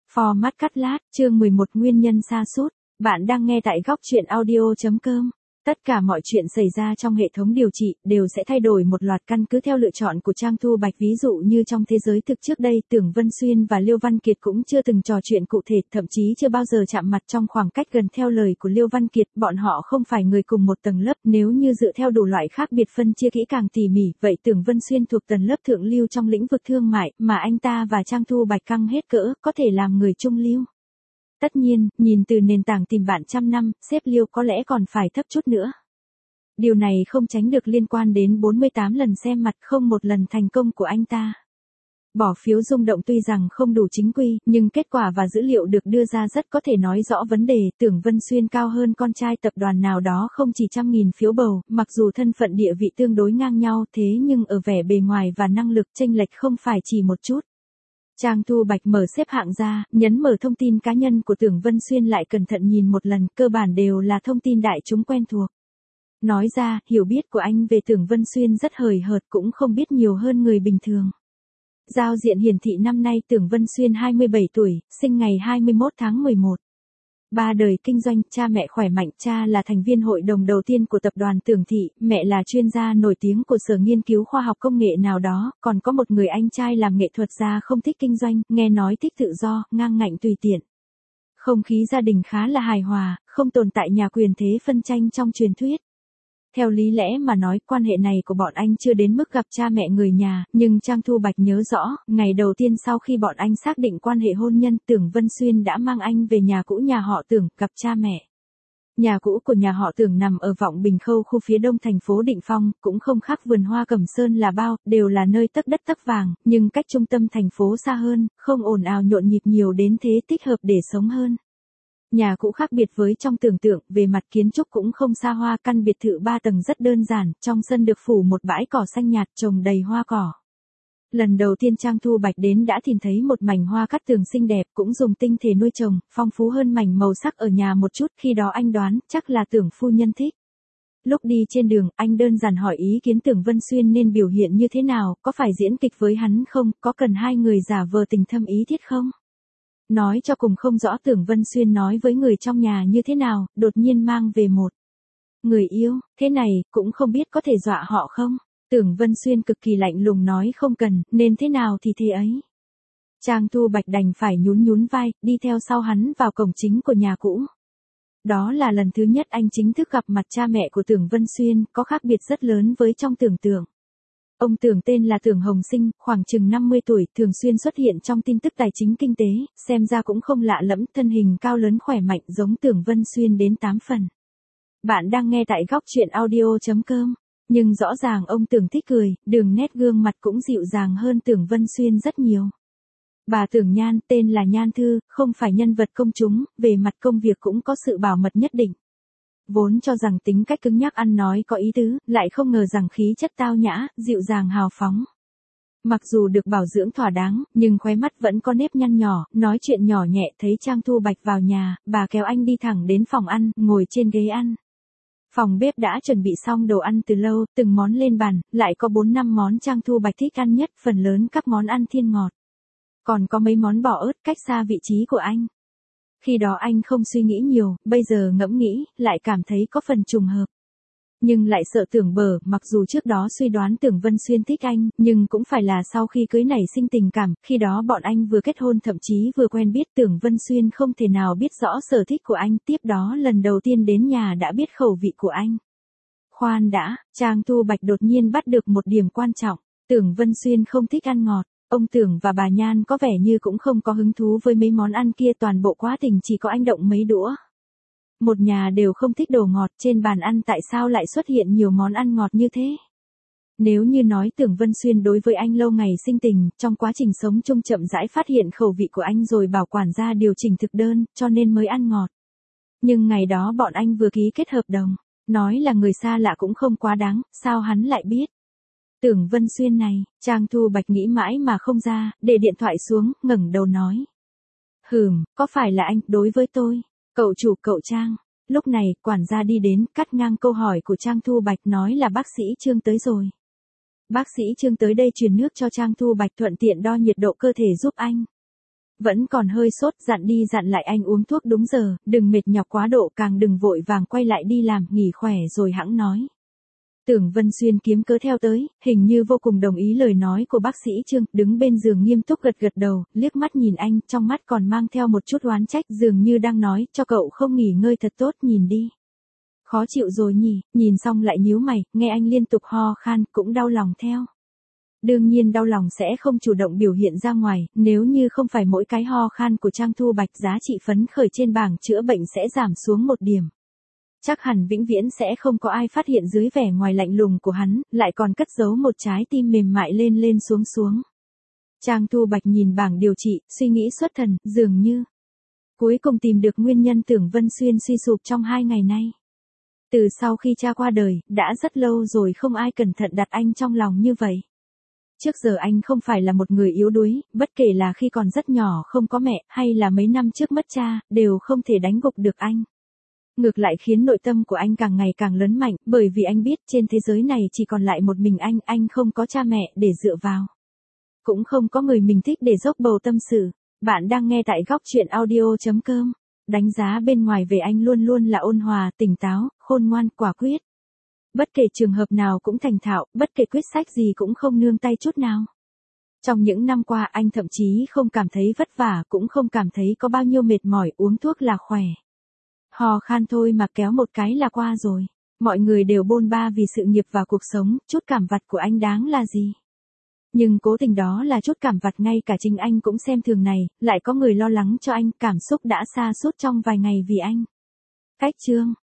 Format cắt lát, chương 11 nguyên nhân sa sút. Bạn đang nghe tại góc truyện audio.com. Tất cả mọi chuyện xảy ra trong hệ thống điều trị đều sẽ thay đổi một loạt căn cứ theo lựa chọn của Trang Thu Bạch. Ví dụ như trong thế giới thực trước đây, Tưởng Vân Xuyên và Liêu Văn Kiệt cũng chưa từng trò chuyện cụ thể, thậm chí chưa bao giờ chạm mặt trong khoảng cách gần. Theo lời của Liêu Văn Kiệt, bọn họ không phải người cùng một tầng lớp. Nếu như dựa theo đủ loại khác biệt phân chia kỹ càng tỉ mỉ, vậy Tưởng Vân Xuyên thuộc tầng lớp thượng lưu trong lĩnh vực thương mại, mà anh ta và Trang Thu Bạch căng hết cỡ, có thể làm người trung lưu. Tất nhiên, nhìn từ nền tảng tìm bạn trăm năm, xếp Liêu có lẽ còn phải thấp chút nữa. Điều này không tránh được liên quan đến 48 lần xem mặt, không một lần thành công của anh ta. Bỏ phiếu rung động tuy rằng không đủ chính quy, nhưng kết quả và dữ liệu được đưa ra rất có thể nói rõ vấn đề. Tưởng Vân Xuyên cao hơn con trai tập đoàn nào đó không chỉ trăm nghìn phiếu bầu, mặc dù thân phận địa vị tương đối ngang nhau, thế nhưng ở vẻ bề ngoài và năng lực chênh lệch không phải chỉ một chút. Trang Thu Bạch mở xếp hạng ra, nhấn mở thông tin cá nhân của Tưởng Vân Xuyên lại cẩn thận nhìn một lần, cơ bản đều là thông tin đại chúng quen thuộc. Nói ra, hiểu biết của anh về Tưởng Vân Xuyên rất hời hợt, cũng không biết nhiều hơn người bình thường. Giao diện hiển thị năm nay Tưởng Vân Xuyên 27 tuổi, sinh ngày 21 tháng 11. Ba đời kinh doanh, cha mẹ khỏe mạnh, cha là thành viên hội đồng đầu tiên của tập đoàn Tưởng Thị, mẹ là chuyên gia nổi tiếng của sở nghiên cứu khoa học công nghệ nào đó, còn có một người anh trai làm nghệ thuật gia không thích kinh doanh, nghe nói thích tự do, ngang ngạnh tùy tiện. Không khí gia đình khá là hài hòa, không tồn tại nhà quyền thế phân tranh trong truyền thuyết. Theo lý lẽ mà nói, quan hệ này của bọn anh chưa đến mức gặp cha mẹ người nhà, nhưng Trang Thu Bạch nhớ rõ, ngày đầu tiên sau khi bọn anh xác định quan hệ hôn nhân, Tưởng Vân Xuyên đã mang anh về nhà cũ nhà họ Tưởng, gặp cha mẹ. Nhà cũ của nhà họ Tưởng nằm ở Vọng Bình Khâu, khu phía đông thành phố Định Phong, cũng không khác vườn hoa Cẩm Sơn là bao, đều là nơi tấc đất tấc vàng, nhưng cách trung tâm thành phố xa hơn, không ồn ào nhộn nhịp nhiều đến thế, thích hợp để sống hơn. Nhà cũ khác biệt với trong tưởng tượng, về mặt kiến trúc cũng không xa hoa, căn biệt thự 3 tầng rất đơn giản, trong sân được phủ một bãi cỏ xanh nhạt trồng đầy hoa cỏ. Lần đầu tiên Trang Thu Bạch đến đã nhìn thấy một mảnh hoa cát tường xinh đẹp, cũng dùng tinh thể nuôi trồng, phong phú hơn mảnh màu sắc ở nhà một chút, khi đó anh đoán, chắc là Tưởng phu nhân thích. Lúc đi trên đường, anh đơn giản hỏi ý kiến Tưởng Vân Xuyên nên biểu hiện như thế nào, có phải diễn kịch với hắn không, có cần hai người giả vờ tình thâm ý thiết không? Nói cho cùng không rõ Tưởng Vân Xuyên nói với người trong nhà như thế nào, đột nhiên mang về một người yêu, thế này, cũng không biết có thể dọa họ không? Tưởng Vân Xuyên cực kỳ lạnh lùng nói không cần, nên thế nào thì thế ấy. Trang Thu Bạch đành phải nhún nhún vai, đi theo sau hắn vào cổng chính của nhà cũ. Đó là lần thứ nhất anh chính thức gặp mặt cha mẹ của Tưởng Vân Xuyên, có khác biệt rất lớn với trong tưởng tượng. Ông Tưởng tên là Tưởng Hồng Sinh, khoảng chừng 50 tuổi, thường xuyên xuất hiện trong tin tức tài chính kinh tế, xem ra cũng không lạ lẫm, thân hình cao lớn khỏe mạnh giống Tưởng Vân Xuyên đến 8 phần. Bạn đang nghe tại góc truyện audio.com, nhưng rõ ràng ông Tưởng thích cười, đường nét gương mặt cũng dịu dàng hơn Tưởng Vân Xuyên rất nhiều. Bà Tưởng Nhan, tên là Nhan Thư, không phải nhân vật công chúng, về mặt công việc cũng có sự bảo mật nhất định. Vốn cho rằng tính cách cứng nhắc ăn nói có ý tứ, lại không ngờ rằng khí chất tao nhã, dịu dàng hào phóng. Mặc dù được bảo dưỡng thỏa đáng, nhưng khóe mắt vẫn có nếp nhăn nhỏ, nói chuyện nhỏ nhẹ. Thấy Trang Thu Bạch vào nhà, bà kéo anh đi thẳng đến phòng ăn, ngồi trên ghế ăn. Phòng bếp đã chuẩn bị xong đồ ăn từ lâu, từng món lên bàn, lại có 4-5 món Trang Thu Bạch thích ăn nhất, phần lớn các món ăn thiên ngọt. Còn có mấy món bỏ ớt, cách xa vị trí của anh. Khi đó anh không suy nghĩ nhiều, bây giờ ngẫm nghĩ, lại cảm thấy có phần trùng hợp. Nhưng lại sợ Tưởng bở, mặc dù trước đó suy đoán Tưởng Vân Xuyên thích anh, nhưng cũng phải là sau khi cưới nảy sinh tình cảm, khi đó bọn anh vừa kết hôn thậm chí vừa quen biết, Tưởng Vân Xuyên không thể nào biết rõ sở thích của anh, tiếp đó lần đầu tiên đến nhà đã biết khẩu vị của anh. Khoan đã, Trang Thu Bạch đột nhiên bắt được một điểm quan trọng, Tưởng Vân Xuyên không thích ăn ngọt. Ông Tưởng và bà Nhan có vẻ như cũng không có hứng thú với mấy món ăn kia, toàn bộ quá trình chỉ có anh động mấy đũa. Một nhà đều không thích đồ ngọt, trên bàn ăn tại sao lại xuất hiện nhiều món ăn ngọt như thế? Nếu như nói Tưởng Vân Xuyên đối với anh lâu ngày sinh tình, trong quá trình sống chung chậm rãi phát hiện khẩu vị của anh rồi bảo quản gia điều chỉnh thực đơn, cho nên mới ăn ngọt. Nhưng ngày đó bọn anh vừa ký kết hợp đồng, nói là người xa lạ cũng không quá đáng, sao hắn lại biết? Tưởng Vân Xuyên này, Trang Thu Bạch nghĩ mãi mà không ra, để điện thoại xuống, ngẩng đầu nói. Có phải là anh, đối với tôi, cậu chủ, cậu Trang. Lúc này, quản gia đi đến, cắt ngang câu hỏi của Trang Thu Bạch, nói là bác sĩ Trương tới rồi. Bác sĩ Trương tới đây truyền nước cho Trang Thu Bạch, thuận tiện đo nhiệt độ cơ thể giúp anh. Vẫn còn hơi sốt, dặn đi dặn lại anh uống thuốc đúng giờ, đừng mệt nhọc quá độ, càng đừng vội vàng quay lại đi làm, nghỉ khỏe rồi hẵng nói. Tưởng Vân Xuyên kiếm cớ theo tới, hình như vô cùng đồng ý lời nói của bác sĩ Trương, đứng bên giường nghiêm túc gật gật đầu, liếc mắt nhìn anh, trong mắt còn mang theo một chút oán trách, dường như đang nói, cho cậu không nghỉ ngơi thật tốt, nhìn đi. Khó chịu rồi nhỉ, nhìn xong lại nhíu mày, nghe anh liên tục ho khan, cũng đau lòng theo. Đương nhiên đau lòng sẽ không chủ động biểu hiện ra ngoài, nếu như không phải mỗi cái ho khan của Trang Thu Bạch giá trị phấn khởi trên bảng chữa bệnh sẽ giảm xuống 1 điểm. Chắc hẳn vĩnh viễn sẽ không có ai phát hiện dưới vẻ ngoài lạnh lùng của hắn, lại còn cất giấu một trái tim mềm mại lên lên xuống xuống. Trang Thu Bạch nhìn bảng điều trị, suy nghĩ xuất thần, dường như cuối cùng tìm được nguyên nhân Tưởng Vân Xuyên suy sụp trong 2 ngày nay. Từ sau khi cha qua đời, đã rất lâu rồi không ai cẩn thận đặt anh trong lòng như vậy. Trước giờ anh không phải là một người yếu đuối, bất kể là khi còn rất nhỏ không có mẹ, hay là mấy năm trước mất cha, đều không thể đánh gục được anh. Ngược lại khiến nội tâm của anh càng ngày càng lớn mạnh, bởi vì anh biết trên thế giới này chỉ còn lại một mình anh không có cha mẹ để dựa vào. Cũng không có người mình thích để dốc bầu tâm sự. Bạn đang nghe tại góc chuyện audio.com. Đánh giá bên ngoài về anh luôn luôn là ôn hòa, tỉnh táo, khôn ngoan, quả quyết. Bất kể trường hợp nào cũng thành thạo, bất kể quyết sách gì cũng không nương tay chút nào. Trong những năm qua anh thậm chí không cảm thấy vất vả, cũng không cảm thấy có bao nhiêu mệt mỏi, uống thuốc là khỏe. Ho khan thôi mà kéo một cái là qua rồi. Mọi người đều bôn ba vì sự nghiệp và cuộc sống, chút cảm vặt của anh đáng là gì? Nhưng cố tình đó là chút cảm vặt ngay cả chính anh cũng xem thường này, lại có người lo lắng cho anh, cảm xúc đã sa sút trong vài ngày vì anh. Cách chương